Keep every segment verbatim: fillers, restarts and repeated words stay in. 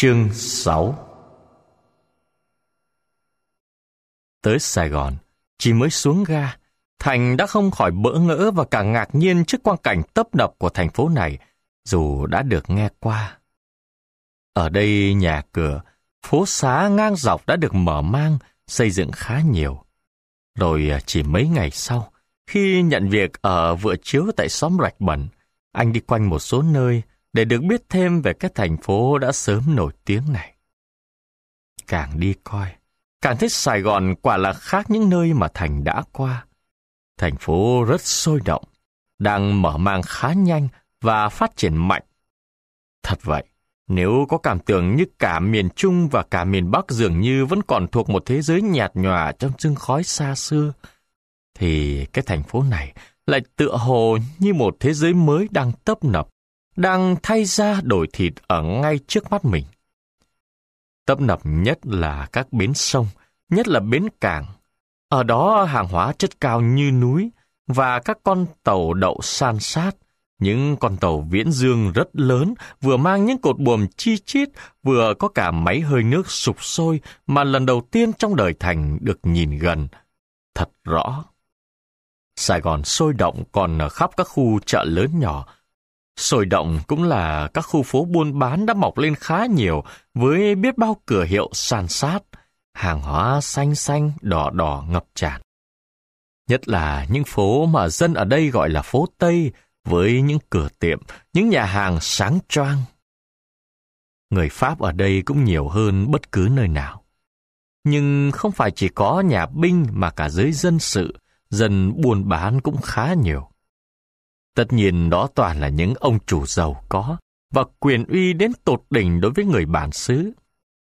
Chương sáu. Tới Sài Gòn, chỉ mới xuống ga, Thành đã không khỏi bỡ ngỡ và cả ngạc nhiên trước quang cảnh tấp nập của thành phố này, dù đã được nghe qua. Ở đây nhà cửa, phố xá ngang dọc đã được mở mang, xây dựng khá nhiều. Rồi chỉ mấy ngày sau, khi nhận việc ở vựa chiếu tại xóm Rạch Bẩn, anh đi quanh một số nơi để được biết thêm về cái thành phố đã sớm nổi tiếng này. Càng đi coi, càng thấy Sài Gòn quả là khác những nơi mà Thành đã qua. Thành phố rất sôi động, đang mở mang khá nhanh và phát triển mạnh. Thật vậy, nếu có cảm tưởng như cả miền Trung và cả miền Bắc dường như vẫn còn thuộc một thế giới nhạt nhòa trong sương khói xa xưa, thì cái thành phố này lại tựa hồ như một thế giới mới đang tấp nập, đang thay da đổi thịt ở ngay trước mắt mình. Tấp nập nhất là các bến sông, nhất là bến cảng. Ở đó hàng hóa chất cao như núi và các con tàu đậu san sát. Những con tàu viễn dương rất lớn, vừa mang những cột buồm chi chít, vừa có cả máy hơi nước sục sôi mà lần đầu tiên trong đời Thành được nhìn gần, thật rõ. Sài Gòn sôi động còn ở khắp các khu chợ lớn nhỏ. Sôi động cũng là các khu phố buôn bán đã mọc lên khá nhiều với biết bao cửa hiệu san sát, hàng hóa xanh xanh, đỏ đỏ ngập tràn. Nhất là những phố mà dân ở đây gọi là phố Tây, với những cửa tiệm, những nhà hàng sáng choang. Người Pháp ở đây cũng nhiều hơn bất cứ nơi nào. Nhưng không phải chỉ có nhà binh mà cả giới dân sự, dân buôn bán cũng khá nhiều. Tất nhiên đó toàn là những ông chủ giàu có và quyền uy đến tột đỉnh đối với người bản xứ.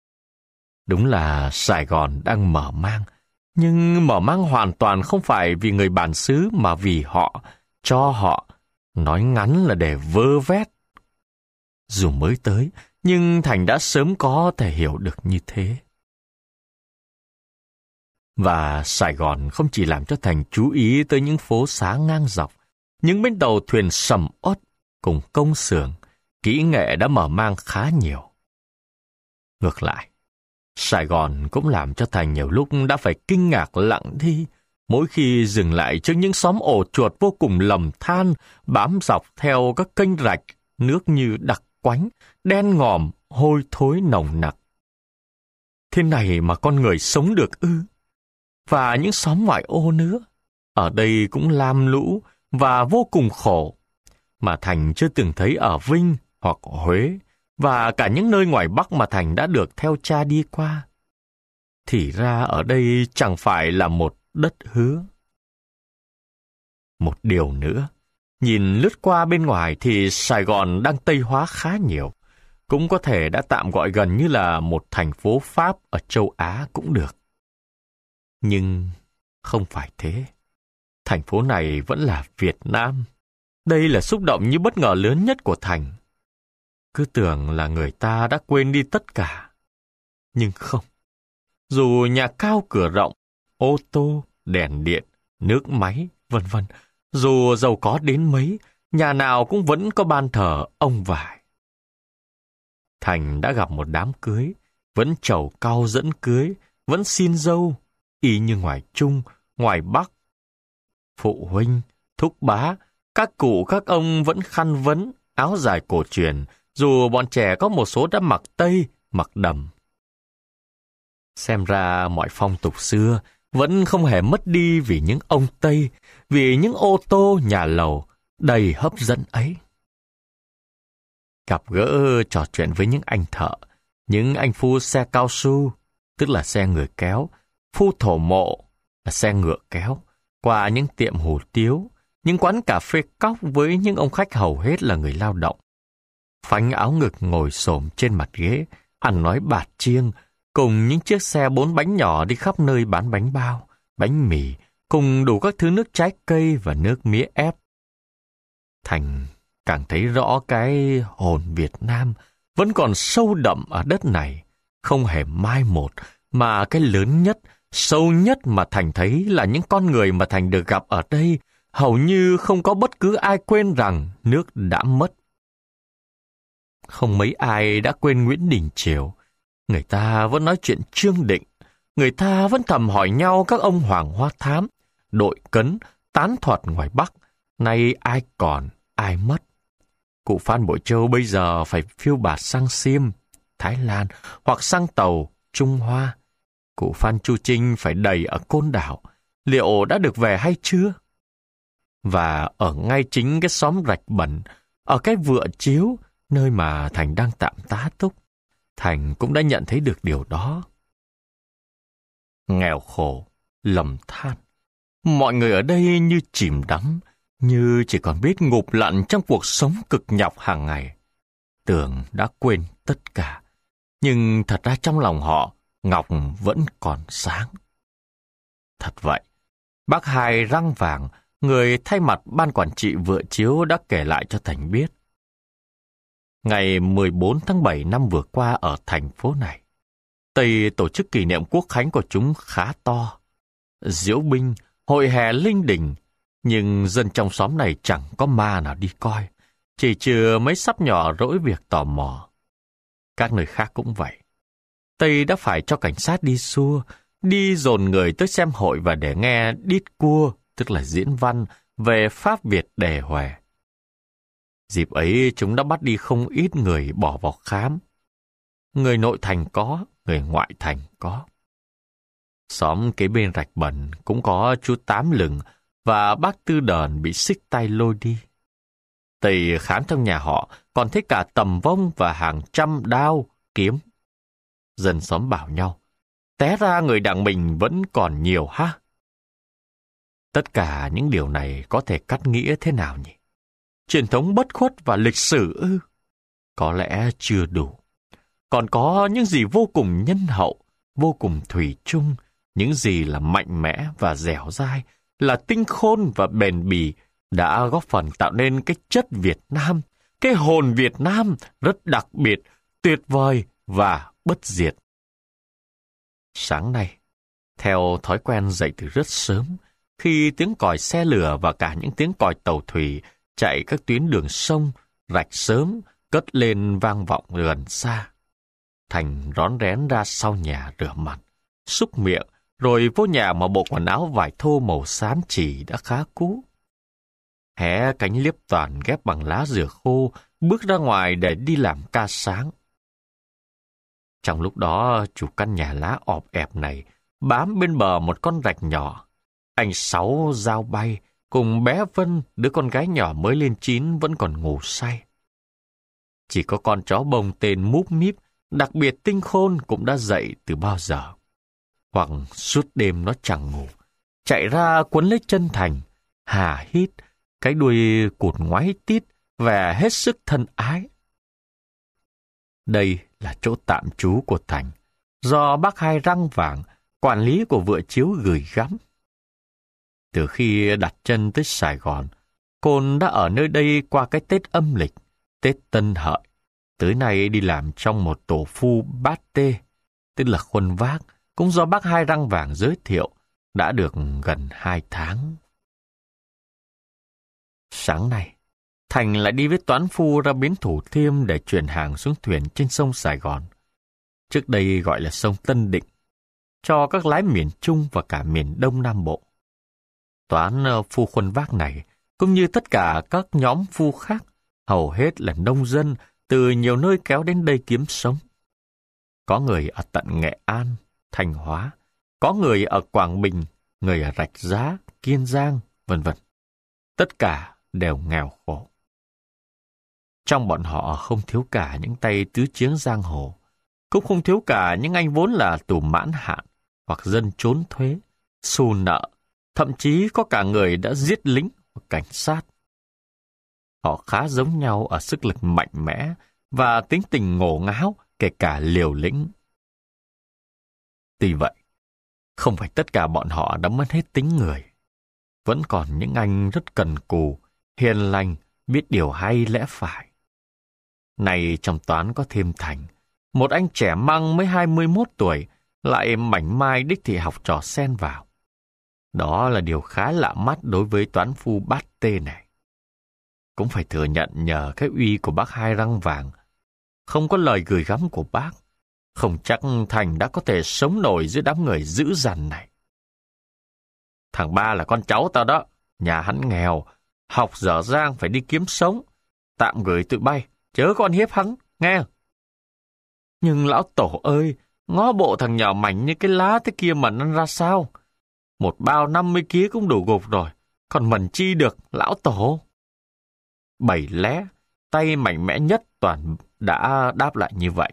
Đúng là Sài Gòn đang mở mang, nhưng mở mang hoàn toàn không phải vì người bản xứ mà vì họ, cho họ, nói ngắn là để vơ vét. Dù mới tới, nhưng Thành đã sớm có thể hiểu được như thế. Và Sài Gòn không chỉ làm cho Thành chú ý tới những phố xá ngang dọc, những bến tàu thuyền sầm uất cùng công xưởng, kỹ nghệ đã mở mang khá nhiều. Ngược lại, Sài Gòn cũng làm cho Thành nhiều lúc đã phải kinh ngạc lặng đi mỗi khi dừng lại trước những xóm ổ chuột vô cùng lầm than bám dọc theo các kênh rạch, nước như đặc quánh, đen ngòm, hôi thối nồng nặc. Thế này mà con người sống được ư? Và những xóm ngoại ô nữa, ở đây cũng lam lũ và vô cùng khổ, mà Thành chưa từng thấy ở Vinh hoặc Huế, và cả những nơi ngoài Bắc mà Thành đã được theo cha đi qua. Thì ra ở đây chẳng phải là một đất hứa. Một điều nữa, nhìn lướt qua bên ngoài thì Sài Gòn đang Tây hóa khá nhiều, cũng có thể đã tạm gọi gần như là một thành phố Pháp ở châu Á cũng được. Nhưng không phải thế. Thành phố này vẫn là Việt Nam. Đây là xúc động như bất ngờ lớn nhất của Thành. Cứ tưởng là người ta đã quên đi tất cả. Nhưng không. Dù nhà cao cửa rộng, ô tô, đèn điện, nước máy, vân vân, dù giàu có đến mấy, nhà nào cũng vẫn có ban thờ ông vải. Thành đã gặp một đám cưới, vẫn trầu cau dẫn cưới, vẫn xin dâu, y như ngoài Trung, ngoài Bắc. Phụ huynh, thúc bá, các cụ các ông vẫn khăn vấn, áo dài cổ truyền, dù bọn trẻ có một số đã mặc Tây, mặc Đầm. Xem ra mọi phong tục xưa vẫn không hề mất đi vì những ông Tây, vì những ô tô nhà lầu đầy hấp dẫn ấy. Gặp gỡ trò chuyện với những anh thợ, những anh phu xe cao su, tức là xe người kéo, phu thổ mộ là xe ngựa kéo, qua những tiệm hủ tiếu, những quán cà phê cóc với những ông khách hầu hết là người lao động. Phanh áo ngực ngồi xổm trên mặt ghế, ăn nói bạt chiêng, cùng những chiếc xe bốn bánh nhỏ đi khắp nơi bán bánh bao, bánh mì, cùng đủ các thứ nước trái cây và nước mía ép. Thành càng thấy rõ cái hồn Việt Nam vẫn còn sâu đậm ở đất này, không hề mai một, mà cái lớn nhất, sâu nhất mà Thành thấy là những con người mà Thành được gặp ở đây, hầu như không có bất cứ ai quên rằng nước đã mất. Không mấy ai đã quên Nguyễn Đình Chiểu. Người ta vẫn nói chuyện Trương Định. Người ta vẫn thầm hỏi nhau các ông Hoàng Hoa Thám, Đội Cấn, Tán Thuật ngoài Bắc. Nay ai còn, ai mất. Cụ Phan Bội Châu bây giờ phải phiêu bạt sang Xiêm, Thái Lan hoặc sang tàu, Trung Hoa. Cụ Phan Chu Trinh phải đầy ở Côn Đảo. Liệu đã được về hay chưa? Và ở ngay chính cái xóm Rạch Bẩn, ở cái Vựa Chiếu, nơi mà Thành đang tạm tá túc, Thành cũng đã nhận thấy được điều đó. Nghèo khổ, lầm than. Mọi người ở đây như chìm đắm, như chỉ còn biết ngụp lặn trong cuộc sống cực nhọc hàng ngày. Tưởng đã quên tất cả, nhưng thật ra trong lòng họ, ngọc vẫn còn sáng. Thật vậy, bác Hai Răng Vàng, người thay mặt ban quản trị Vựa Chiếu đã kể lại cho Thành biết. Ngày mười bốn tháng bảy năm vừa qua ở thành phố này, Tây tổ chức kỷ niệm quốc khánh của chúng khá to. Diễu binh, hội hè linh đình, nhưng dân trong xóm này chẳng có ma nào đi coi, chỉ trừ mấy sắp nhỏ rỗi việc tò mò. Các nơi khác cũng vậy. Tây đã phải cho cảnh sát đi xua, đi dồn người tới xem hội và để nghe đít cua, tức là diễn văn, về Pháp Việt đề hòe. Dịp ấy chúng đã bắt đi không ít người bỏ vào khám. Người nội thành có, người ngoại thành có. Xóm kế bên Rạch Bẩn cũng có chú Tám Lừng và bác Tư Đờn bị xích tay lôi đi. Tây khám trong nhà họ còn thấy cả tầm vông và hàng trăm đao, kiếm. Dân xóm bảo nhau, té ra người đảng mình vẫn còn nhiều ha. Tất cả những điều này có thể cắt nghĩa thế nào nhỉ? Truyền thống bất khuất và lịch sử ư? Có lẽ chưa đủ. Còn có những gì vô cùng nhân hậu, vô cùng thủy chung, những gì là mạnh mẽ và dẻo dai, là tinh khôn và bền bỉ, đã góp phần tạo nên cái chất Việt Nam, cái hồn Việt Nam rất đặc biệt, tuyệt vời và bất diệt. Sáng nay, theo thói quen dậy từ rất sớm, khi tiếng còi xe lửa và cả những tiếng còi tàu thủy chạy các tuyến đường sông, rạch sớm, cất lên vang vọng gần xa, Thành rón rén ra sau nhà rửa mặt, súc miệng, rồi vô nhà mà bộ quần áo vải thô màu xám chỉ đã khá cũ. Hé cánh liếp toàn ghép bằng lá dừa khô, bước ra ngoài để đi làm ca sáng. Trong lúc đó, chủ căn nhà lá ọp ẹp này bám bên bờ một con rạch nhỏ. Anh Sáu dao bay, cùng bé Vân, đứa con gái nhỏ mới lên chín vẫn còn ngủ say. Chỉ có con chó bông tên Múp Míp, đặc biệt tinh khôn cũng đã dậy từ bao giờ. Hoặc suốt đêm nó chẳng ngủ, chạy ra quấn lấy chân Thành, hà hít, cái đuôi cụt ngoáy tít, vẻ hết sức thân ái. Đây là chỗ tạm trú của Thành, do bác Hai Răng Vàng, quản lý của Vựa Chiếu gửi gắm. Từ khi đặt chân tới Sài Gòn, Côn đã ở nơi đây qua cái Tết âm lịch, Tết Tân Hợi, tới nay đi làm trong một tổ phu bát tê, tức là khuân vác, cũng do bác Hai Răng Vàng giới thiệu, đã được gần hai tháng. Sáng nay, Thành lại đi với toán phu ra bến Thủ Thiêm để chuyển hàng xuống thuyền trên sông Sài Gòn, trước đây gọi là sông Tân Định, cho các lái miền Trung và cả miền Đông Nam Bộ. Toán phu khuân vác này, cũng như tất cả các nhóm phu khác, hầu hết là nông dân từ nhiều nơi kéo đến đây kiếm sống. Có người ở tận Nghệ An, Thanh Hóa, có người ở Quảng Bình, người ở Rạch Giá, Kiên Giang, vân vân. Tất cả đều nghèo khổ. Trong bọn họ không thiếu cả những tay tứ chiến giang hồ, cũng không thiếu cả những anh vốn là tù mãn hạn hoặc dân trốn thuế, xù nợ, thậm chí có cả người đã giết lính hoặc cảnh sát. Họ khá giống nhau ở sức lực mạnh mẽ và tính tình ngổ ngáo, kể cả liều lĩnh. Tuy vậy, không phải tất cả bọn họ đã mất hết tính người. Vẫn còn những anh rất cần cù, hiền lành, biết điều hay lẽ phải. Này trong toán có thêm Thành, một anh trẻ măng mới hai mươi mốt tuổi, lại mảnh mai đích thị học trò xen vào. Đó là điều khá lạ mắt đối với toán phu bát tê này. Cũng phải thừa nhận nhờ cái uy của bác Hai Răng Vàng, không có lời gửi gắm của bác, không chắc Thành đã có thể sống nổi giữa đám người dữ dằn này. Thằng ba là con cháu tao đó, nhà hắn nghèo, học dở dang phải đi kiếm sống, tạm gửi tụi bay, chớ con hiếp hắn, nghe. Nhưng lão tổ ơi, ngó bộ thằng nhỏ mảnh như cái lá thế kia mà ăn ra sao? Một bao năm mươi ký cũng đủ gục rồi, còn mần chi được, lão tổ. Bảy lé, tay mạnh mẽ nhất toàn đã đáp lại như vậy.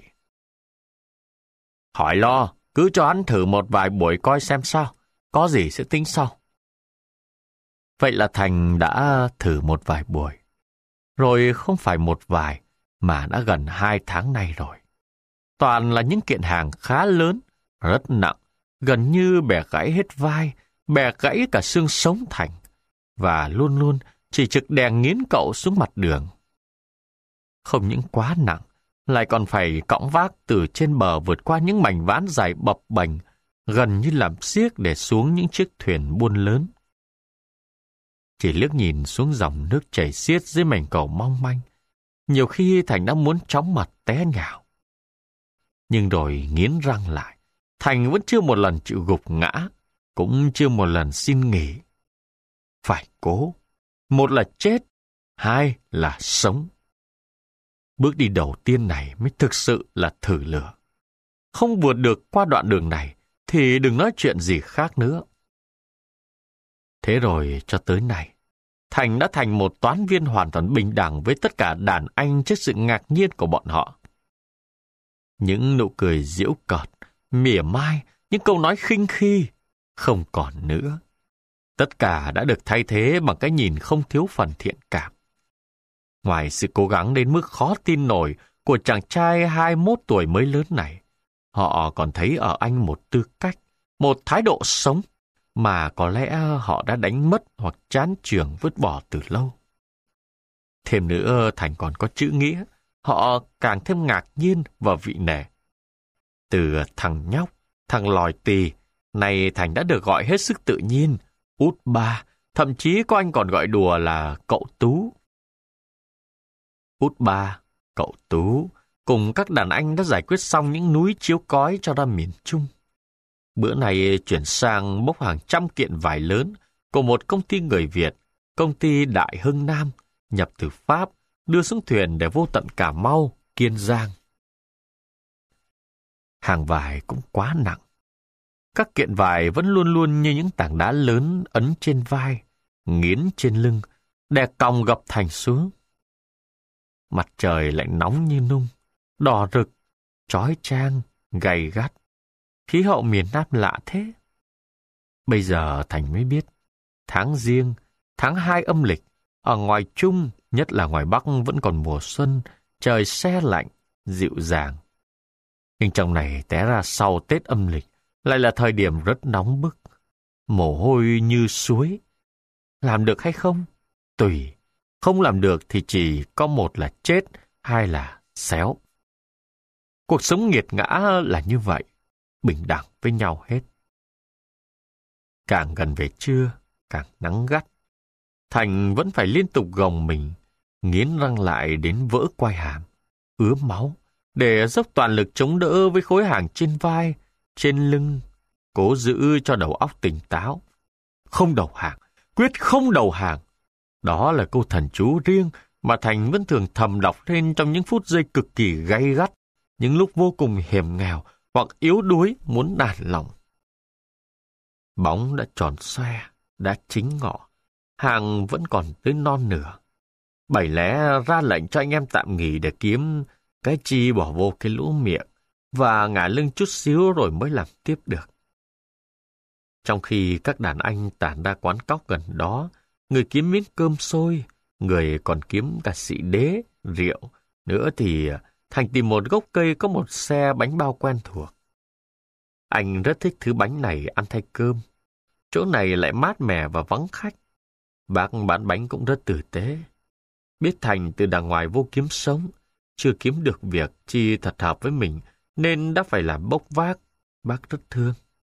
Hỏi lo, cứ cho hắn thử một vài buổi coi xem sao, có gì sẽ tính sau. Vậy là Thành đã thử một vài buổi. Rồi không phải một vài, mà đã gần hai tháng nay rồi. Toàn là những kiện hàng khá lớn, rất nặng, gần như bẻ gãy hết vai, bẻ gãy cả xương sống Thành, và luôn luôn chỉ trực đè nghiến cậu xuống mặt đường. Không những quá nặng, lại còn phải cõng vác từ trên bờ vượt qua những mảnh ván dài bập bềnh, gần như làm xiếc để xuống những chiếc thuyền buôn lớn. Chỉ liếc nhìn xuống dòng nước chảy xiết dưới mảnh cầu mong manh, nhiều khi Thành đã muốn chóng mặt té nhào. Nhưng rồi nghiến răng lại, Thành vẫn chưa một lần chịu gục ngã, cũng chưa một lần xin nghỉ. Phải cố, một là chết, hai là sống. Bước đi đầu tiên này mới thực sự là thử lửa. Không vượt được qua đoạn đường này, thì đừng nói chuyện gì khác nữa. Thế rồi cho tới nay, Thành đã thành một toán viên hoàn toàn bình đẳng với tất cả đàn anh trước sự ngạc nhiên của bọn họ. Những nụ cười giễu cợt, mỉa mai, những câu nói khinh khi, không còn nữa. Tất cả đã được thay thế bằng cái nhìn không thiếu phần thiện cảm. Ngoài sự cố gắng đến mức khó tin nổi của chàng trai hai mươi mốt tuổi mới lớn này, họ còn thấy ở anh một tư cách, một thái độ sống mà có lẽ họ đã đánh mất hoặc chán chường vứt bỏ từ lâu. Thêm nữa, Thành còn có chữ nghĩa, họ càng thêm ngạc nhiên và vị nể. Từ thằng nhóc, thằng lòi tì, này Thành đã được gọi hết sức tự nhiên, út ba, thậm chí có anh còn gọi đùa là cậu Tú. Út ba, cậu Tú, cùng các đàn anh đã giải quyết xong những núi chiếu cói cho ra miền Trung. Bữa này chuyển sang bốc hàng trăm kiện vải lớn của một công ty người Việt, công ty Đại Hưng Nam, nhập từ Pháp, đưa xuống thuyền để vô tận Cà Mau, Kiên Giang. Hàng vải cũng quá nặng. Các kiện vải vẫn luôn luôn như những tảng đá lớn ấn trên vai, nghiến trên lưng, đè còng gập Thành xuống. Mặt trời lại nóng như nung, đỏ rực, chói chang, gay gắt. Khí hậu miền Nam lạ thế. Bây giờ Thành mới biết, tháng Giêng, tháng hai âm lịch, ở ngoài Trung, nhất là ngoài Bắc vẫn còn mùa xuân, trời se lạnh, dịu dàng. Nhưng trong này té ra sau Tết âm lịch, lại là thời điểm rất nóng bức, mồ hôi như suối. Làm được hay không? Tùy. Không làm được thì chỉ có một là chết, hai là xéo. Cuộc sống nghiệt ngã là như vậy, bình đẳng với nhau hết. Càng gần về trưa, càng nắng gắt. Thành vẫn phải liên tục gồng mình, nghiến răng lại đến vỡ quai hàm, ứa máu, để dốc toàn lực chống đỡ với khối hàng trên vai, trên lưng, cố giữ cho đầu óc tỉnh táo. Không đầu hàng, quyết không đầu hàng. Đó là câu thần chú riêng mà Thành vẫn thường thầm đọc lên trong những phút giây cực kỳ gay gắt, những lúc vô cùng hiểm nghèo hoặc yếu đuối muốn nản lòng. Bóng đã tròn xoe, đã chính ngọ, hàng vẫn còn tới non nửa. Bảy lẽ ra lệnh cho anh em tạm nghỉ để kiếm cái chi bỏ vô cái lỗ miệng và ngả lưng chút xíu rồi mới làm tiếp được. Trong khi các đàn anh tản ra quán cóc gần đó, người kiếm miếng cơm xôi, người còn kiếm cả xị đế, rượu. Nữa thì Thành tìm một gốc cây có một xe bánh bao quen thuộc. Anh rất thích thứ bánh này ăn thay cơm. Chỗ này lại mát mẻ và vắng khách. Bác bán bánh cũng rất tử tế. Biết Thành từ đằng ngoài vô kiếm sống, chưa kiếm được việc chi thật hợp với mình, nên đã phải làm bốc vác. Bác rất thương.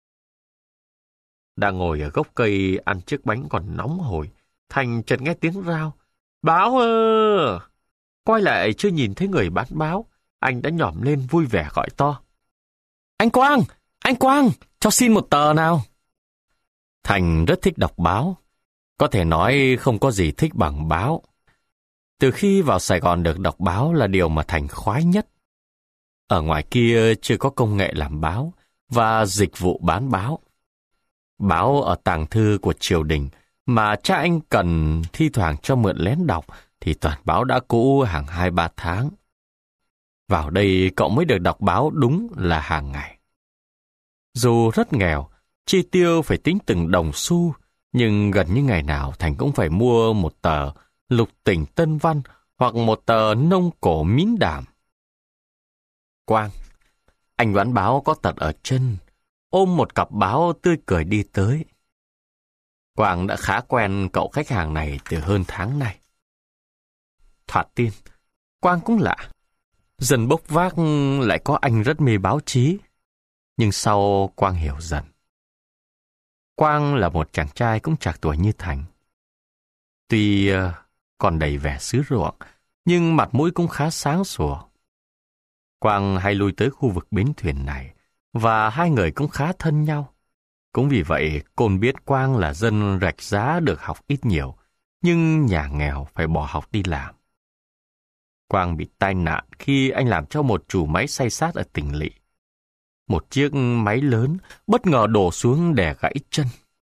Đang ngồi ở gốc cây ăn chiếc bánh còn nóng hổi, Thành chợt nghe tiếng rao. Báo ơ! Quay lại chưa nhìn thấy người bán báo, anh đã nhỏm lên vui vẻ gọi to. Anh Quang! Anh Quang! Cho xin một tờ nào! Thành rất thích đọc báo. Có thể nói không có gì thích bằng báo. Từ khi vào Sài Gòn được đọc báo là điều mà Thành khoái nhất. Ở ngoài kia chưa có công nghệ làm báo và dịch vụ bán báo. Báo ở tàng thư của triều đình mà cha anh cần thi thoảng cho mượn lén đọc thì toàn báo đã cũ hàng hai ba tháng. Vào đây cậu mới được đọc báo đúng là hàng ngày. Dù rất nghèo, chi tiêu phải tính từng đồng xu, nhưng gần như ngày nào Thành cũng phải mua một tờ Lục Tỉnh Tân Văn hoặc một tờ Nông Cổ Mín Đảm. Quang, anh bán báo có tật ở chân, ôm một cặp báo tươi cười đi tới. Quang đã khá quen cậu khách hàng này từ hơn tháng nay. Thoạt tiên, Quang cũng lạ. Dần bốc vác lại có anh rất mê báo chí. Nhưng sau Quang hiểu dần. Quang là một chàng trai cũng trạc tuổi như Thành. Tuy uh, còn đầy vẻ xứ ruộng, nhưng mặt mũi cũng khá sáng sủa. Quang hay lui tới khu vực bến thuyền này, và hai người cũng khá thân nhau. Cũng vì vậy, Côn biết Quang là dân rạch giá được học ít nhiều, nhưng nhà nghèo phải bỏ học đi làm. Quang bị tai nạn khi anh làm cho một chủ máy xay sát ở tỉnh lỵ. Một chiếc máy lớn bất ngờ đổ xuống đè gãy chân.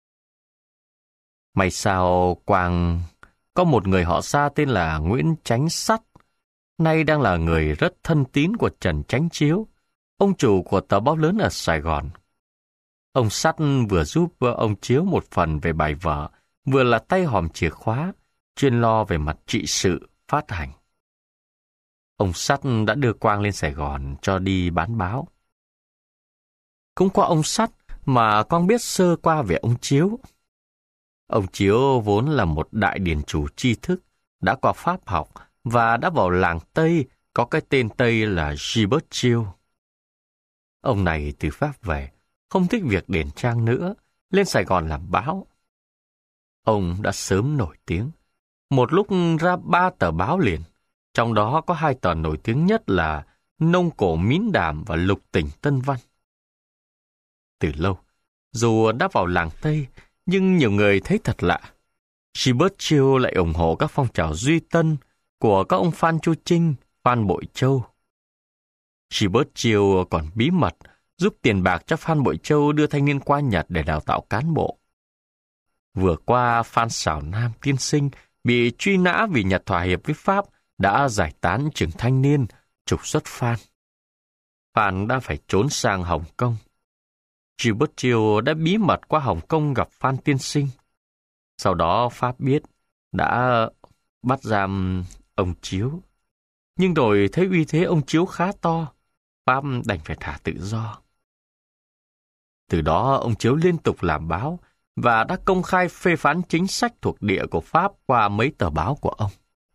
May sao Quang có một người họ xa tên là Nguyễn Chánh Sắt, nay đang là người rất thân tín của Trần Chánh Chiếu, ông chủ của tờ báo lớn ở Sài Gòn. Ông Sắt vừa giúp ông Chiếu một phần về bài vở, vừa là tay hòm chìa khóa, chuyên lo về mặt trị sự, phát hành. Ông Sắt đã đưa Quang lên Sài Gòn cho đi bán báo. Cũng qua ông Sắt mà Quang biết sơ qua về ông Chiếu. Ông Chiếu vốn là một đại điển chủ tri thức, đã qua Pháp học và đã vào làng Tây có cái tên Tây là Gilbert Chiêu. Ông này từ Pháp về, không thích việc điển trang nữa, lên Sài Gòn làm báo. Ông đã sớm nổi tiếng. Một lúc ra ba tờ báo liền, trong đó có hai tờ nổi tiếng nhất là Nông Cổ Mín Đảm và Lục Tỉnh Tân Văn. Từ lâu, dù đã vào làng Tây, nhưng nhiều người thấy thật lạ. Gilbert Chiêu lại ủng hộ các phong trào duy tân của các ông Phan Chu Trinh, Phan Bội Châu. Gilbert Chiêu còn bí mật giúp tiền bạc cho Phan Bội Châu đưa thanh niên qua Nhật để đào tạo cán bộ. Vừa qua, Phan Xảo Nam tiên sinh bị truy nã vì Nhật thỏa hiệp với Pháp đã giải tán trường thanh niên, trục xuất Phan. Phan đã phải trốn sang Hồng Kông. Gilbert Chiêu đã bí mật qua Hồng Kông gặp Phan tiên sinh. Sau đó Pháp biết, đã bắt giam ông Chiếu. Nhưng rồi thấy uy thế ông Chiếu khá to, Pháp đành phải thả tự do. Từ đó ông Chiếu liên tục làm báo và đã công khai phê phán chính sách thuộc địa của Pháp qua mấy tờ báo của ông.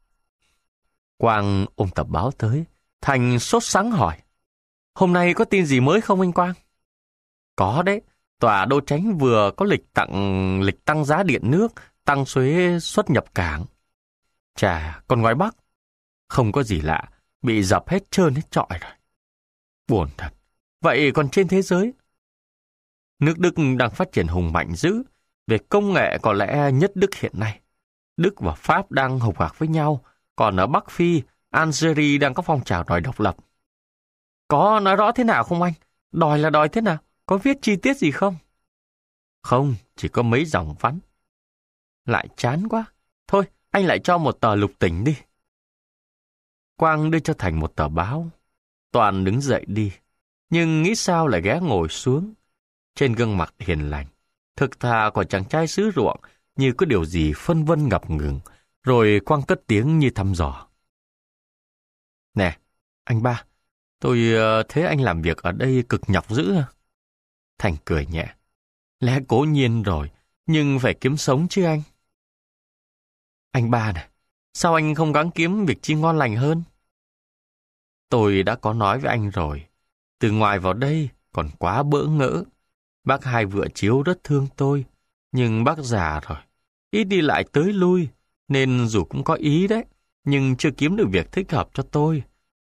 Quang ôm tập báo tới, Thành sốt sắng hỏi: Hôm nay có tin gì mới không anh Quang? Có đấy, tòa đô chánh vừa có lịch tặng lịch tăng giá điện nước, tăng thuế xuất nhập cảng. Chà, còn ngoài Bắc, không có gì lạ, bị dập hết trơn hết trọi rồi. Buồn thật. Vậy còn trên thế giới? Nước Đức đang phát triển hùng mạnh dữ, về công nghệ có lẽ nhất Đức hiện nay. Đức và Pháp đang hục hạc với nhau, còn ở Bắc Phi, Algeria đang có phong trào đòi độc lập. Có nói rõ thế nào không anh? Đòi là đòi thế nào? Có viết chi tiết gì không? Không, chỉ có mấy dòng vắn. Lại chán quá. Thôi, anh lại cho một tờ Lục Tỉnh đi. Quang đưa cho Thành một tờ báo. Toàn đứng dậy đi, nhưng nghĩ sao lại ghé ngồi xuống. Trên gương mặt hiền lành, thực thà của chàng trai xứ ruộng như có điều gì phân vân ngập ngừng, rồi Quang cất tiếng như thăm dò. Nè, anh ba, tôi uh, thấy anh làm việc ở đây cực nhọc dữ à? Thành cười nhẹ. Lẽ cố nhiên rồi, nhưng phải kiếm sống chứ anh. Anh ba này, sao anh không gắng kiếm việc chi ngon lành hơn? Tôi đã có nói với anh rồi, từ ngoài vào đây còn quá bỡ ngỡ. Bác Hai Vựa Chiếu rất thương tôi, nhưng bác già rồi, ít đi lại tới lui, nên dù cũng có ý đấy, nhưng chưa kiếm được việc thích hợp cho tôi.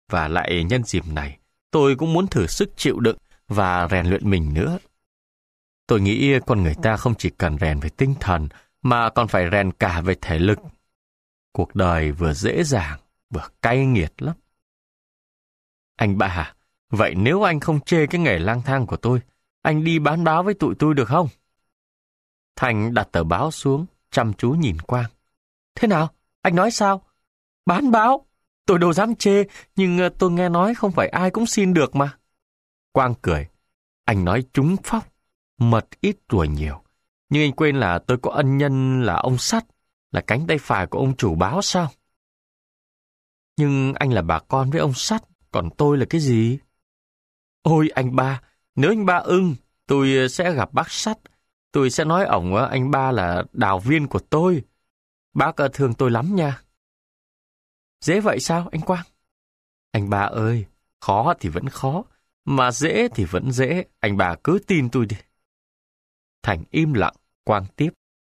Và lại nhân dịp này, tôi cũng muốn thử sức chịu đựng và rèn luyện mình nữa. Tôi nghĩ con người ta không chỉ cần rèn về tinh thần, mà còn phải rèn cả về thể lực. Cuộc đời vừa dễ dàng, vừa cay nghiệt lắm. Anh ba, vậy nếu anh không chê cái nghề lang thang của tôi, anh đi bán báo với tụi tôi được không? Thành đặt tờ báo xuống, chăm chú nhìn Quang. Thế nào? Anh nói sao? Bán báo? Tôi đâu dám chê, nhưng tôi nghe nói không phải ai cũng xin được mà. Quang cười. Anh nói trúng phóc, mật ít ruồi nhiều. Nhưng anh quên là tôi có ân nhân là ông Sắt, là cánh tay phải của ông chủ báo sao? Nhưng anh là bà con với ông Sắt, còn tôi là cái gì? Ôi anh ba, nếu anh ba ưng, tôi sẽ gặp bác Sắt. Tôi sẽ nói ổng anh ba là đào viên của tôi. Bác thương tôi lắm nha. Dễ vậy sao anh Quang? Anh ba ơi, khó thì vẫn khó, mà dễ thì vẫn dễ. Anh ba cứ tin tôi đi. Thành im lặng, Quang tiếp.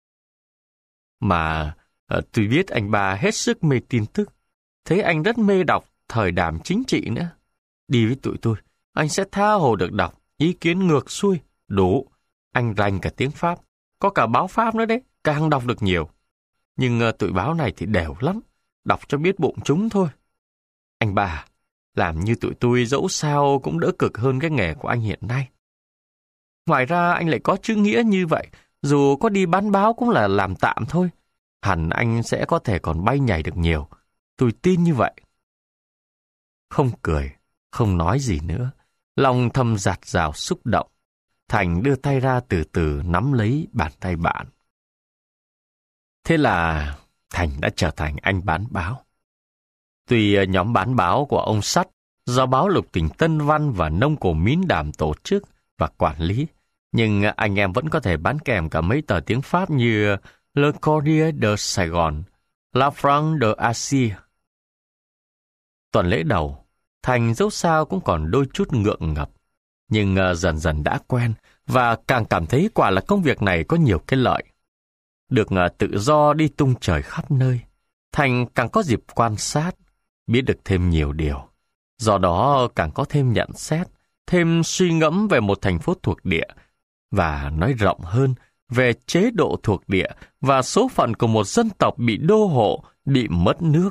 Mà uh, tôi biết anh ba hết sức mê tin tức. Thấy anh rất mê đọc thời đàm chính trị nữa. Đi với tụi tôi, anh sẽ tha hồ được đọc ý kiến ngược xuôi, đủ. Anh rành cả tiếng Pháp, có cả báo Pháp nữa đấy, càng đọc được nhiều. Nhưng uh, tụi báo này thì đều lắm, đọc cho biết bụng chúng thôi. Anh bà, làm như tụi tôi dẫu sao cũng đỡ cực hơn cái nghề của anh hiện nay. Ngoài ra anh lại có chữ nghĩa như vậy, dù có đi bán báo cũng là làm tạm thôi. Hẳn anh sẽ có thể còn bay nhảy được nhiều. Tôi tin như vậy. Không cười, không nói gì nữa. Lòng thầm dạt dào xúc động. Thành đưa tay ra từ từ nắm lấy bàn tay bạn. Thế là Thành đã trở thành anh bán báo. Tuy nhóm bán báo của ông Sắt do báo Lục Tỉnh Tân Văn và Nông Cổ Mín Đàm tổ chức và quản lý, nhưng anh em vẫn có thể bán kèm cả mấy tờ tiếng Pháp như Le Courrier de Saigon, La France de Asie. Tuần lễ đầu, Thành dẫu sao cũng còn đôi chút ngượng ngập, nhưng dần dần đã quen và càng cảm thấy quả là công việc này có nhiều cái lợi. Được tự do đi tung trời khắp nơi, Thành càng có dịp quan sát, biết được thêm nhiều điều. Do đó càng có thêm nhận xét, thêm suy ngẫm về một thành phố thuộc địa, và nói rộng hơn về chế độ thuộc địa và số phận của một dân tộc bị đô hộ, bị mất nước.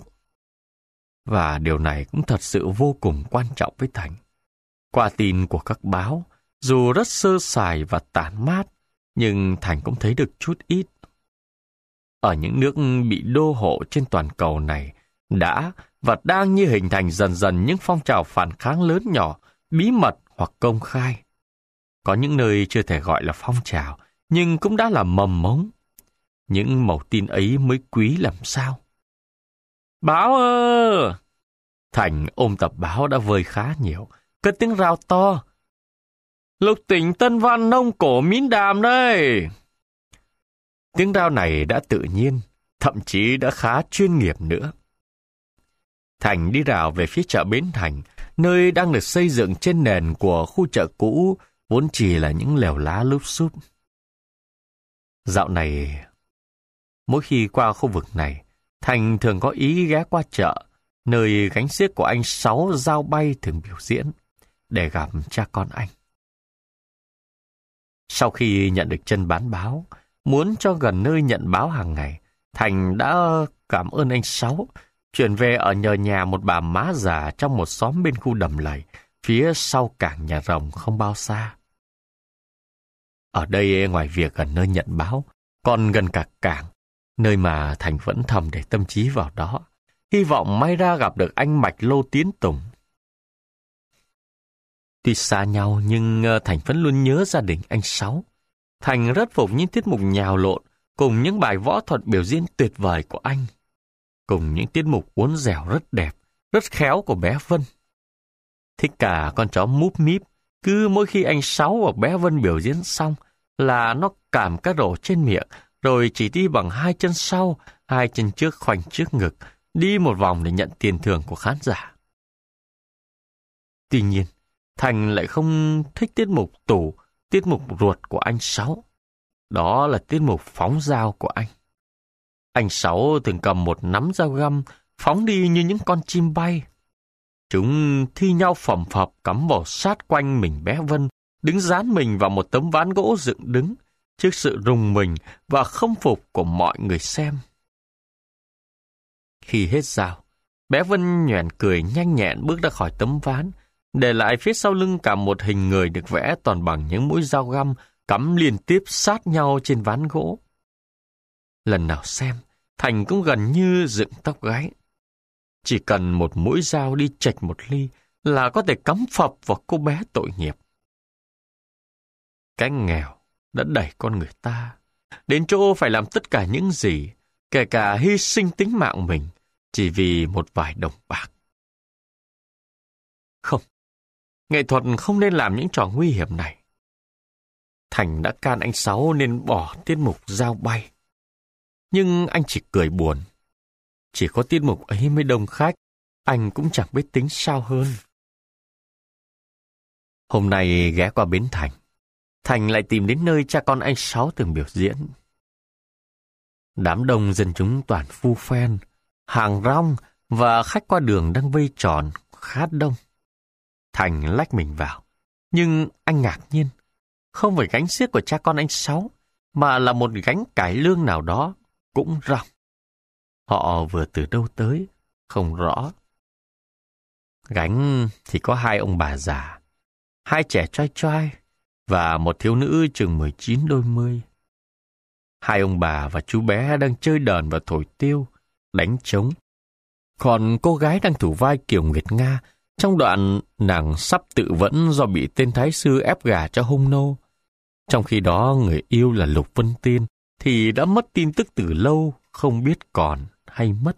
Và điều này cũng thật sự vô cùng quan trọng với Thành. Qua tin của các báo, dù rất sơ sài và tản mát, nhưng Thành cũng thấy được chút ít. Ở những nước bị đô hộ trên toàn cầu này, đã và đang như hình thành dần dần những phong trào phản kháng lớn nhỏ, bí mật hoặc công khai. Có những nơi chưa thể gọi là phong trào, nhưng cũng đã là mầm mống. Những mẩu tin ấy mới quý làm sao. Báo ơ! Thành ôm tập báo đã vơi khá nhiều, cất tiếng rao to. Lục Tỉnh Tân Văn Nông Cổ Mín Đàm đây! Tiếng rao này đã tự nhiên, thậm chí đã khá chuyên nghiệp nữa. Thành đi rào về phía chợ Bến Thành, nơi đang được xây dựng trên nền của khu chợ cũ, vốn chỉ là những lều lá lúp xúp. Dạo này, mỗi khi qua khu vực này, Thành thường có ý ghé qua chợ, nơi gánh xiếc của anh Sáu dao bay thường biểu diễn, để gặp cha con anh. Sau khi nhận được chân bán báo, muốn cho gần nơi nhận báo hàng ngày, Thành đã cảm ơn anh Sáu, chuyển về ở nhờ nhà một bà má già trong một xóm bên khu Đầm Lầy, phía sau cảng Nhà Rồng không bao xa. Ở đây ngoài việc gần nơi nhận báo, còn gần cả cảng, nơi mà Thành vẫn thầm để tâm trí vào đó, hy vọng may ra gặp được anh Mạch Lô Tiến Tùng. Tuy xa nhau nhưng Thành vẫn luôn nhớ gia đình anh Sáu. Thành rất phục những tiết mục nhào lộn cùng những bài võ thuật biểu diễn tuyệt vời của anh, cùng những tiết mục uốn dẻo rất đẹp, rất khéo của bé Vân. Thích cả con chó Múp Míp, cứ mỗi khi anh Sáu và bé Vân biểu diễn xong là nó cảm cái rổ trên miệng, rồi chỉ đi bằng hai chân sau, hai chân trước khoanh trước ngực, đi một vòng để nhận tiền thưởng của khán giả. Tuy nhiên, Thành lại không thích tiết mục tủ, tiết mục ruột của anh Sáu. Đó là tiết mục phóng dao của anh. Anh Sáu thường cầm một nắm dao găm, phóng đi như những con chim bay. Chúng thi nhau phầm phập cắm vào sát quanh mình bé Vân, đứng dán mình vào một tấm ván gỗ dựng đứng, trước sự rùng mình và không phục của mọi người xem. Khi hết dao, bé Vân nhoẻn cười nhanh nhẹn bước ra khỏi tấm ván, để lại phía sau lưng cả một hình người được vẽ toàn bằng những mũi dao găm cắm liên tiếp sát nhau trên ván gỗ. Lần nào xem, Thành cũng gần như dựng tóc gáy. Chỉ cần một mũi dao đi chệch một ly là có thể cắm phập vào cô bé tội nghiệp. Cái nghèo đã đẩy con người ta đến chỗ phải làm tất cả những gì, kể cả hy sinh tính mạng mình, chỉ vì một vài đồng bạc. Không, nghệ thuật không nên làm những trò nguy hiểm này. Thành đã can anh Sáu nên bỏ tiết mục dao bay. Nhưng anh chỉ cười buồn. Chỉ có tiết mục ấy mới đông khách, anh cũng chẳng biết tính sao hơn. Hôm nay ghé qua Bến Thành, Thành lại tìm đến nơi cha con anh Sáu từng biểu diễn. Đám đông dân chúng toàn phu phen, hàng rong và khách qua đường đang vây tròn khá đông. Thành lách mình vào, nhưng anh ngạc nhiên. Không phải gánh xiếc của cha con anh Sáu, mà là một gánh cải lương nào đó, cũng rong. Họ vừa từ đâu tới, không rõ. Gánh thì có hai ông bà già, hai trẻ trai trai và một thiếu nữ chừng mười chín đôi mươi. Hai ông bà và chú bé đang chơi đờn và thổi tiêu, đánh trống. Còn cô gái đang thủ vai Kiều Nguyệt Nga trong đoạn nàng sắp tự vẫn do bị tên thái sư ép gả cho hung nô. Trong khi đó người yêu là Lục Vân Tiên thì đã mất tin tức từ lâu, không biết còn hay mất.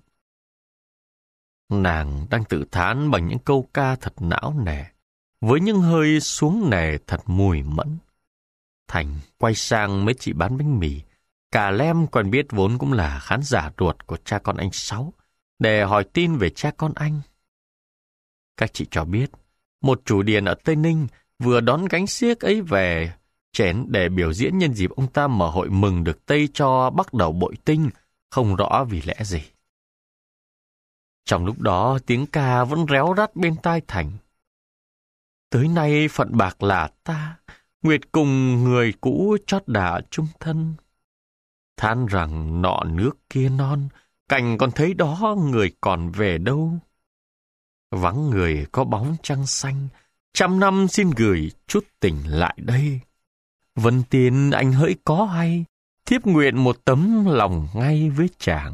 Nàng đang tự thán bằng những câu ca thật não nề, với những hơi xuống nề thật mùi mẫn. Thành quay sang mấy chị bán bánh mì, cả lem quen biết vốn cũng là khán giả ruột của cha con anh Sáu, để hỏi tin về cha con anh. Các chị cho biết, một chủ điền ở Tây Ninh vừa đón gánh xiếc ấy về chén để biểu diễn nhân dịp ông ta mở hội mừng được Tây cho bắt đầu bội tinh, không rõ vì lẽ gì. Trong lúc đó tiếng ca vẫn réo rắt bên tai Thành. Tới nay phận bạc là ta, nguyệt cùng người cũ chót đà chung thân. Than rằng nọ nước kia non, cành còn thấy đó người còn về đâu. Vắng người có bóng trăng xanh, trăm năm xin gửi chút tình lại đây. Vân Tiên anh hỡi có hay, thiếp nguyện một tấm lòng ngay với chàng.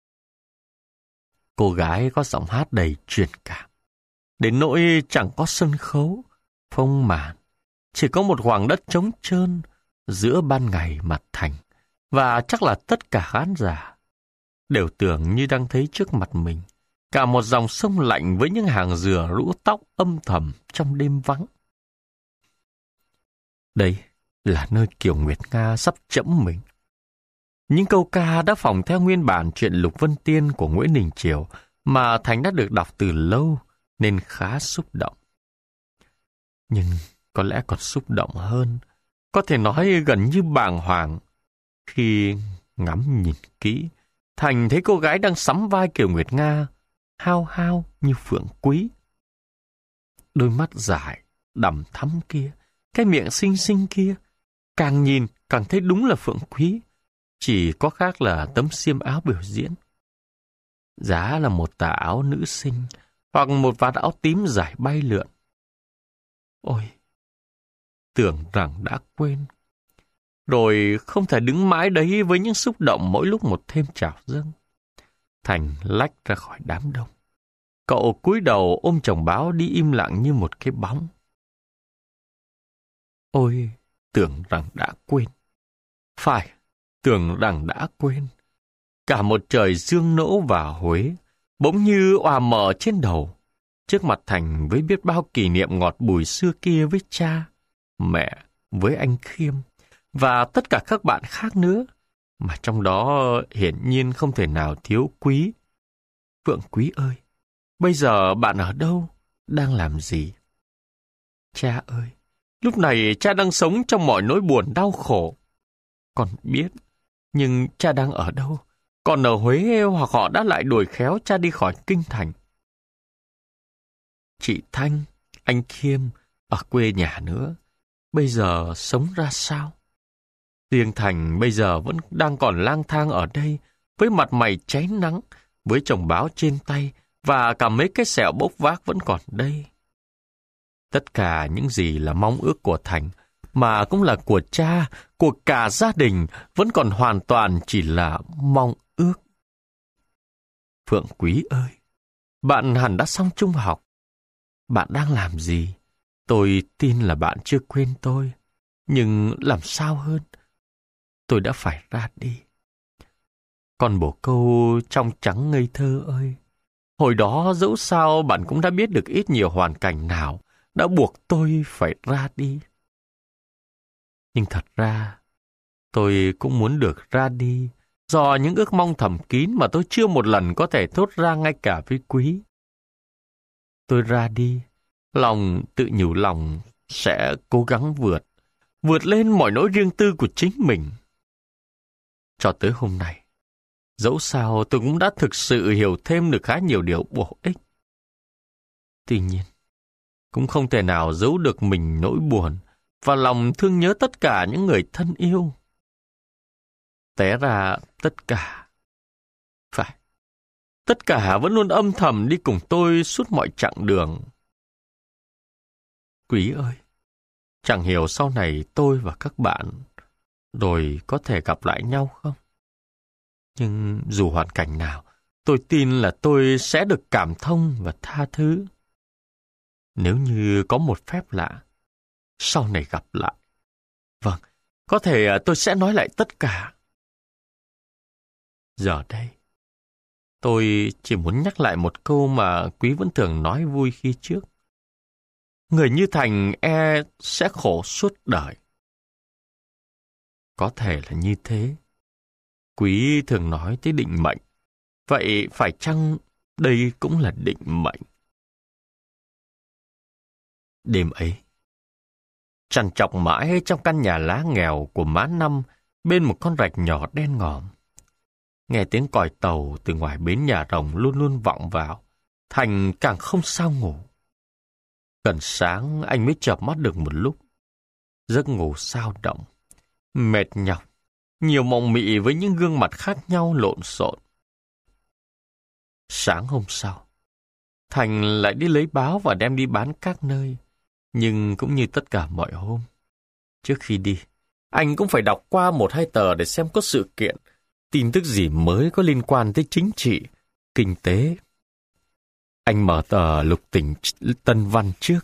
Cô gái có giọng hát đầy truyền cảm, đến nỗi chẳng có sân khấu, phông màn, chỉ có một khoảng đất trống trơn giữa ban ngày mặt Thành, và chắc là tất cả khán giả đều tưởng như đang thấy trước mặt mình cả một dòng sông lạnh với những hàng dừa rũ tóc âm thầm trong đêm vắng. Đây là nơi Kiều Nguyệt Nga sắp chẫm mình. Những câu ca đã phỏng theo nguyên bản truyện Lục Vân Tiên của Nguyễn Đình Chiểu mà Thành đã được đọc từ lâu nên khá xúc động. Nhưng có lẽ còn xúc động hơn, có thể nói gần như bàng hoàng, khi ngắm nhìn kỹ, Thành thấy cô gái đang sắm vai Kiều Nguyệt Nga, hao hao như phượng quý. Đôi mắt dài, đằm thắm kia, cái miệng xinh xinh kia, càng nhìn càng thấy đúng là phượng quý, chỉ có khác là tấm xiêm áo biểu diễn. Giá là một tà áo nữ sinh, hoặc một vạt áo tím dài bay lượn. Ôi, tưởng rằng đã quên. Rồi không thể đứng mãi đấy với những xúc động mỗi lúc một thêm trào dâng. Thành lách ra khỏi đám đông. Cậu cúi đầu ôm chồng báo đi im lặng như một cái bóng. Ôi, tưởng rằng đã quên. Phải, tưởng rằng đã quên. Cả một trời dương nỗ và Huế bỗng như òa mở trên đầu. Trước mặt Thành với biết bao kỷ niệm ngọt bùi xưa kia với cha, mẹ, với anh Khiêm và tất cả các bạn khác nữa, mà trong đó hiển nhiên không thể nào thiếu Quý. Phượng Quý ơi, bây giờ bạn ở đâu, đang làm gì? Cha ơi, lúc này cha đang sống trong mọi nỗi buồn đau khổ. Con biết, nhưng cha đang ở đâu? Còn ở Huế hoặc họ đã lại đuổi khéo cha đi khỏi kinh thành? chị Thanh, anh Khiêm, ở quê nhà nữa, bây giờ sống ra sao? Riêng Thành bây giờ vẫn đang còn lang thang ở đây, với mặt mày cháy nắng, với chồng báo trên tay, và cả mấy cái sẹo bốc vác vẫn còn đây. Tất cả những gì là mong ước của Thành, mà cũng là của cha, của cả gia đình, vẫn còn hoàn toàn chỉ là mong ước. Phượng Quý ơi, bạn hẳn đã xong trung học. Bạn đang làm gì? Tôi tin là bạn chưa quên tôi. Nhưng làm sao hơn? Tôi đã phải ra đi. Con bồ câu trong trắng ngây thơ ơi, hồi đó dẫu sao bạn cũng đã biết được ít nhiều hoàn cảnh nào đã buộc tôi phải ra đi. Nhưng thật ra, tôi cũng muốn được ra đi do những ước mong thầm kín mà tôi chưa một lần có thể thốt ra ngay cả với Quý. Tôi ra đi, lòng tự nhủ lòng sẽ cố gắng vượt, vượt lên mọi nỗi riêng tư của chính mình. Cho tới hôm nay, dẫu sao tôi cũng đã thực sự hiểu thêm được khá nhiều điều bổ ích. Tuy nhiên, cũng không thể nào giấu được mình nỗi buồn và lòng thương nhớ tất cả những người thân yêu. Té ra tất cả, phải, tất cả vẫn luôn âm thầm đi cùng tôi suốt mọi chặng đường. Quý ơi, chẳng hiểu sau này tôi và các bạn rồi có thể gặp lại nhau không? Nhưng dù hoàn cảnh nào, tôi tin là tôi sẽ được cảm thông và tha thứ. Nếu như có một phép lạ, sau này gặp lại. Vâng, có thể tôi sẽ nói lại tất cả. Giờ đây, tôi chỉ muốn nhắc lại một câu mà Quý vẫn thường nói vui khi trước. Người như Thành e sẽ khổ suốt đời. Có thể là như thế. Quý thường nói tới định mệnh. Vậy phải chăng đây cũng là định mệnh? Đêm ấy, trằn trọc mãi trong căn nhà lá nghèo của má Năm bên một con rạch nhỏ đen ngòm. Nghe tiếng còi tàu từ ngoài bến nhà rồng luôn luôn vọng vào, Thành càng không sao ngủ. Gần sáng anh mới chợp mắt được một lúc. Giấc ngủ sao động, mệt nhọc, nhiều mộng mị với những gương mặt khác nhau lộn xộn. Sáng hôm sau, Thành lại đi lấy báo và đem đi bán các nơi. Nhưng cũng như tất cả mọi hôm, trước khi đi, anh cũng phải đọc qua một hai tờ để xem có sự kiện, tin tức gì mới có liên quan tới chính trị, kinh tế. Anh mở tờ Lục Tỉnh Tân Văn trước.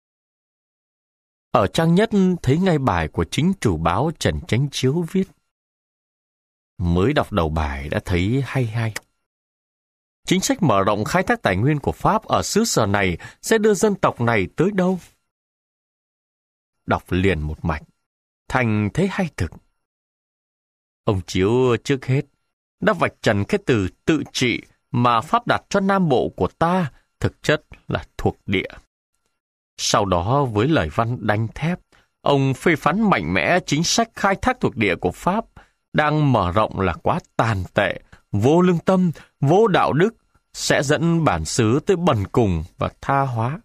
Ở trang nhất thấy ngay bài của chính chủ báo Trần Chánh Chiếu viết. Mới đọc đầu bài đã thấy hay hay. Chính sách mở rộng khai thác tài nguyên của Pháp ở xứ sở này sẽ đưa dân tộc này tới đâu? Đọc liền một mạch, Thành thấy hay thực. Ông Chiếu trước hết đã vạch trần cái từ tự trị mà Pháp đặt cho Nam Bộ của ta thực chất là thuộc địa. Sau đó với lời văn đanh thép, ông phê phán mạnh mẽ chính sách khai thác thuộc địa của Pháp đang mở rộng là quá tàn tệ, vô lương tâm, vô đạo đức, sẽ dẫn bản xứ tới bần cùng và tha hóa.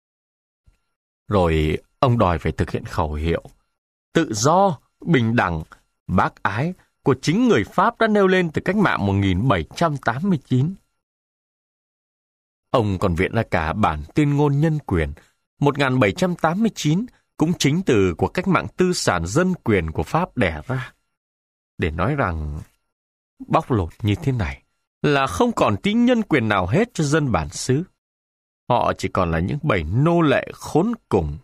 Rồi ông đòi phải thực hiện khẩu hiệu tự do, bình đẳng, bác ái của chính người Pháp đã nêu lên từ cách mạng một nghìn bảy trăm tám mươi chín. Ông còn viện ra cả bản tuyên ngôn nhân quyền một nghìn bảy trăm tám mươi chín, cũng chính từ của cách mạng tư sản dân quyền của Pháp đẻ ra, để nói rằng bóc lột như thế này là không còn tí nhân quyền nào hết cho dân bản xứ. Họ chỉ còn là những bầy nô lệ khốn cùng.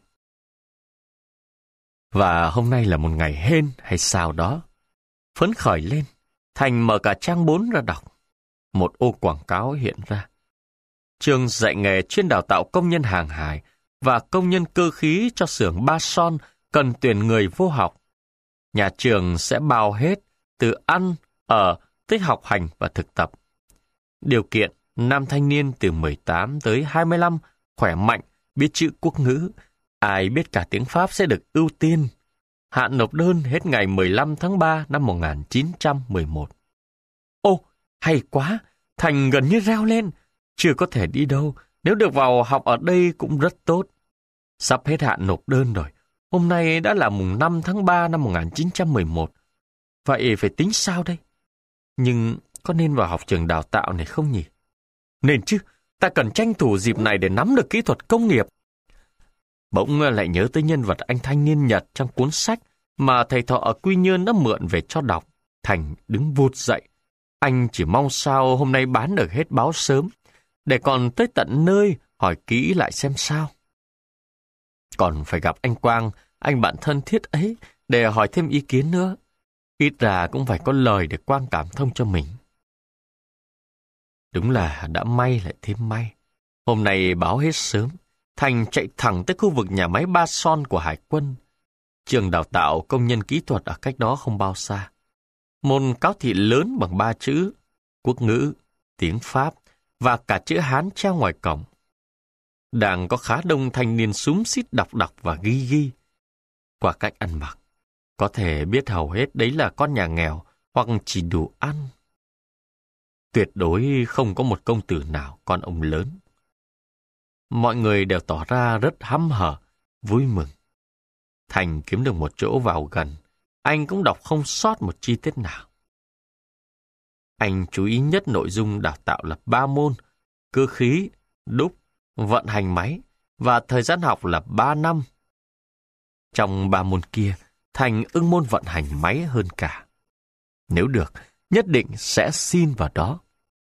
Và hôm nay là một ngày hên hay sao đó. Phấn khởi lên, Thành mở cả trang bốn ra đọc. Một ô quảng cáo hiện ra. Trường dạy nghề chuyên đào tạo công nhân hàng hải và công nhân cơ khí cho xưởng Ba Son cần tuyển người vô học. Nhà trường sẽ bao hết từ ăn, ở tới học hành và thực tập. Điều kiện nam thanh niên từ mười tám tới hai mươi lăm, khỏe mạnh, biết chữ quốc ngữ, ai biết cả tiếng Pháp sẽ được ưu tiên. Hạn nộp đơn hết ngày mười lăm tháng ba năm một nghìn chín trăm mười một. Ô, hay quá! Thành gần như reo lên. Chưa có thể đi đâu, Nếu được vào học ở đây cũng rất tốt. Sắp hết hạn nộp đơn rồi. Hôm nay đã là mùng năm tháng ba năm một nghìn chín trăm mười một. Vậy phải tính sao đây? Nhưng có nên vào học trường đào tạo này không nhỉ? Nên chứ, ta cần tranh thủ dịp này để nắm được kỹ thuật công nghiệp. Bỗng lại nhớ tới nhân vật anh thanh niên Nhật trong cuốn sách mà thầy Thọ ở Quy Nhơn đã mượn về cho đọc. Thành đứng vụt dậy. Anh chỉ mong sao hôm nay bán được hết báo sớm, để còn tới tận nơi hỏi kỹ lại xem sao. Còn phải gặp anh Quang, anh bạn thân thiết ấy, để hỏi thêm ý kiến nữa. Ít ra cũng phải có lời để Quang cảm thông cho mình. Đúng là đã may lại thêm may. Hôm nay báo hết sớm, Thành chạy thẳng tới khu vực nhà máy Ba Son của Hải quân. Trường đào tạo công nhân kỹ thuật ở cách đó không bao xa. Một cáo thị lớn bằng ba chữ, quốc ngữ, tiếng Pháp và cả chữ Hán treo ngoài cổng. Đang có khá đông thanh niên xúm xít đọc đọc và ghi ghi. Qua cách ăn mặc, có thể biết hầu hết đấy là con nhà nghèo hoặc chỉ đủ ăn. Tuyệt đối không có một công tử nào con ông lớn. Mọi người đều tỏ ra rất hăm hở, vui mừng. Thành kiếm được một chỗ vào gần, anh cũng đọc không sót một chi tiết nào. Anh chú ý nhất nội dung đào tạo là ba môn: cơ khí, đúc, vận hành máy, và thời gian học là ba năm. Trong ba môn kia, Thành ưng môn vận hành máy hơn cả. Nếu được, nhất định sẽ xin vào đó.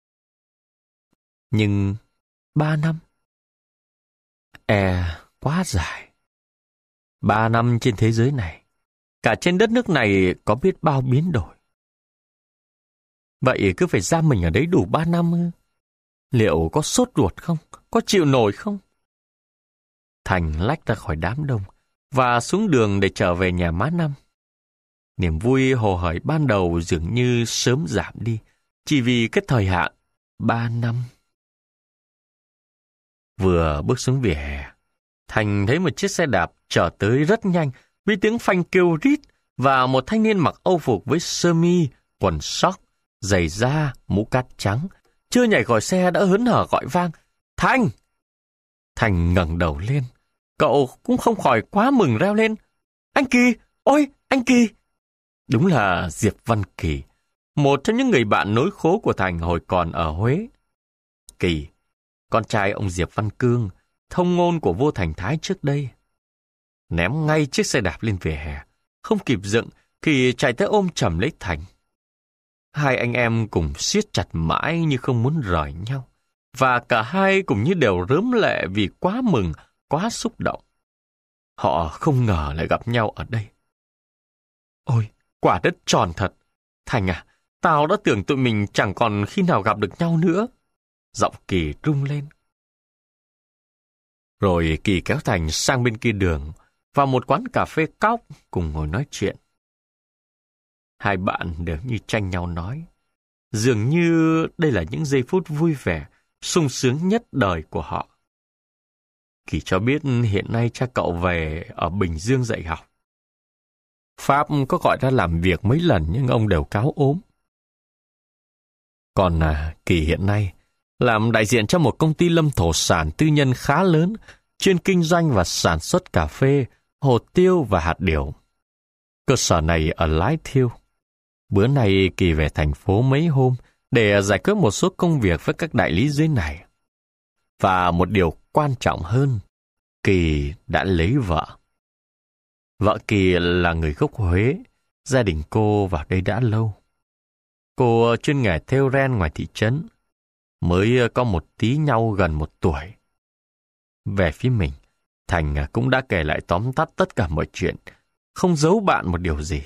Nhưng ba năm? E, quá dài. Ba năm trên thế giới này, cả trên đất nước này có biết bao biến đổi. Vậy cứ phải giam mình ở đấy đủ ba năm ư? Liệu có sốt ruột không? Có chịu nổi không? Thành lách ra khỏi đám đông và xuống đường để trở về nhà má Năm. Niềm vui hồ hởi ban đầu dường như sớm giảm đi, chỉ vì cái thời hạn ba năm. Vừa bước xuống vỉa hè, Thành thấy một chiếc xe đạp chở tới rất nhanh với tiếng phanh kêu rít và một thanh niên mặc âu phục với sơ mi, quần sóc, giày da, mũ cát trắng, chưa nhảy khỏi xe đã hớn hở gọi vang: Thành! Thành ngẩng đầu lên, cậu cũng không khỏi quá mừng reo lên: Anh Kỳ! Ôi, anh Kỳ! Đúng là Diệp Văn Kỳ, một trong những người bạn nối khố của Thành hồi còn ở Huế. Kỳ, con trai ông Diệp Văn Cương, thông ngôn của vua Thành Thái trước đây. Ném ngay chiếc xe đạp lên vỉa hè, không kịp dựng, Kỳ chạy tới ôm chầm lấy Thành. Hai anh em cùng siết chặt mãi như không muốn rời nhau, và cả hai cũng như đều rớm lệ vì quá mừng, quá xúc động. Họ không ngờ lại gặp nhau ở đây. Ôi, quả đất tròn thật! Thành à, tao đã tưởng tụi mình chẳng còn khi nào gặp được nhau nữa. Giọng Kỳ rung lên. Rồi Kỳ kéo Thành sang bên kia đường, vào một quán cà phê cóc cùng ngồi nói chuyện. Hai bạn đều như tranh nhau nói. Dường như đây là những giây phút vui vẻ, sung sướng nhất đời của họ. Kỳ cho biết hiện nay cha cậu về ở Bình Dương dạy học. Pháp có gọi ra làm việc mấy lần nhưng ông đều cáo ốm. Còn à, Kỳ hiện nay làm đại diện cho một công ty lâm thổ sản tư nhân khá lớn, chuyên kinh doanh và sản xuất cà phê, hồ tiêu và hạt điều. Cơ sở này ở Lái Thiêu. Bữa nay Kỳ về thành phố mấy hôm để giải quyết một số công việc với các đại lý dưới này. Và một điều quan trọng hơn, Kỳ đã lấy vợ. Vợ Kỳ là người gốc Huế, gia đình cô vào đây đã lâu. Cô chuyên nghề thêu ren ngoài thị trấn, mới có một tí nhau gần một tuổi. Về phía mình, Thành cũng đã kể lại tóm tắt tất cả mọi chuyện, không giấu bạn một điều gì.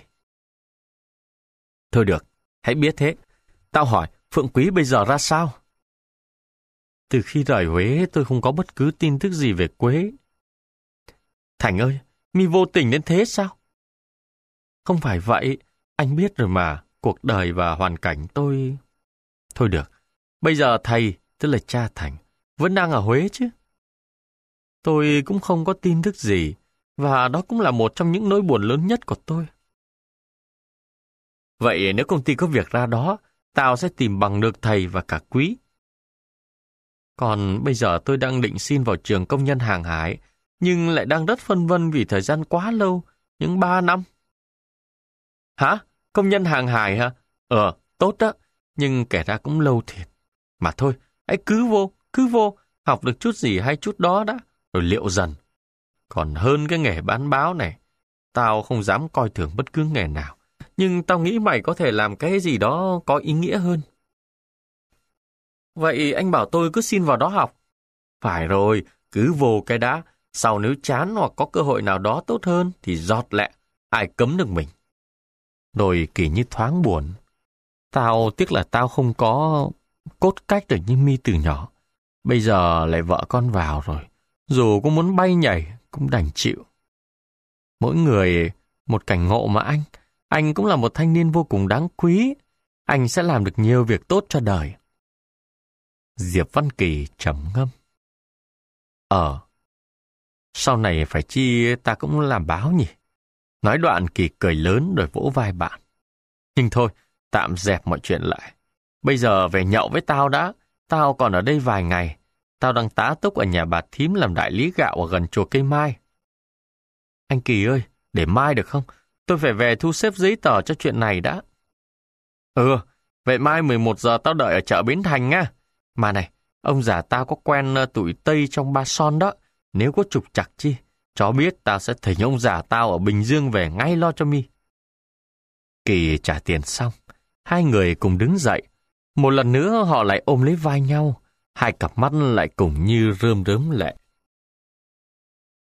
Thôi được, hãy biết thế. Tao hỏi, Phượng Quý bây giờ ra sao? Từ khi rời Huế, tôi không có bất cứ tin tức gì về Quế. Thành ơi, mi vô tình đến thế sao? Không phải vậy, anh biết rồi mà, cuộc đời và hoàn cảnh tôi... Thôi được, bây giờ thầy, tức là cha Thành, vẫn đang ở Huế chứ? Tôi cũng không có tin tức gì, và đó cũng là một trong những nỗi buồn lớn nhất của tôi. Vậy nếu công ty có việc ra đó, tao sẽ tìm bằng được thầy và cả Quý. Còn bây giờ tôi đang định xin vào trường công nhân hàng hải, nhưng lại đang rất phân vân vì thời gian quá lâu, những ba năm. Hả? Công nhân hàng hải hả? Ờ, tốt đó, nhưng kể ra cũng lâu thiệt. Mà thôi, hãy cứ vô, cứ vô, học được chút gì hay chút đó đã, rồi liệu dần. Còn hơn cái nghề bán báo này, tao không dám coi thường bất cứ nghề nào, nhưng tao nghĩ mày có thể làm cái gì đó có ý nghĩa hơn. Vậy anh bảo tôi cứ xin vào đó học. Phải rồi, cứ vô cái đã, sau nếu chán hoặc có cơ hội nào đó tốt hơn thì giọt lẹ, ai cấm được mình. Rồi Kỳ như thoáng buồn. Tao tiếc là tao không có cốt cách được như Mi từ nhỏ. Bây giờ lại vợ con vào rồi, dù có muốn bay nhảy cũng đành chịu. Mỗi người một cảnh ngộ mà anh, anh cũng là một thanh niên vô cùng đáng quý. Anh sẽ làm được nhiều việc tốt cho đời. Diệp Văn Kỳ trầm ngâm. Ờ, sau này phải chi ta cũng làm báo nhỉ? Nói đoạn Kỳ cười lớn rồi vỗ vai bạn. Nhưng thôi, tạm dẹp mọi chuyện lại. Bây giờ về nhậu với tao đã, tao còn ở đây vài ngày. Tao đang tá túc ở nhà bà thím làm đại lý gạo ở gần chùa Cây Mai. Anh Kỳ ơi, để mai được không? Tôi phải về thu xếp giấy tờ cho chuyện này đã. Ừ, vậy mai mười một giờ tao đợi ở chợ Bến Thành nha. Mà này, ông già tao có quen uh, tụi Tây trong Ba Son đó. Nếu có trục trặc chi, cho biết tao sẽ thỉnh ông già tao ở Bình Dương về ngay lo cho Mi. Kỳ trả tiền xong, hai người cùng đứng dậy. Một lần nữa họ lại ôm lấy vai nhau. Hai cặp mắt lại cùng như rơm rớm lệ.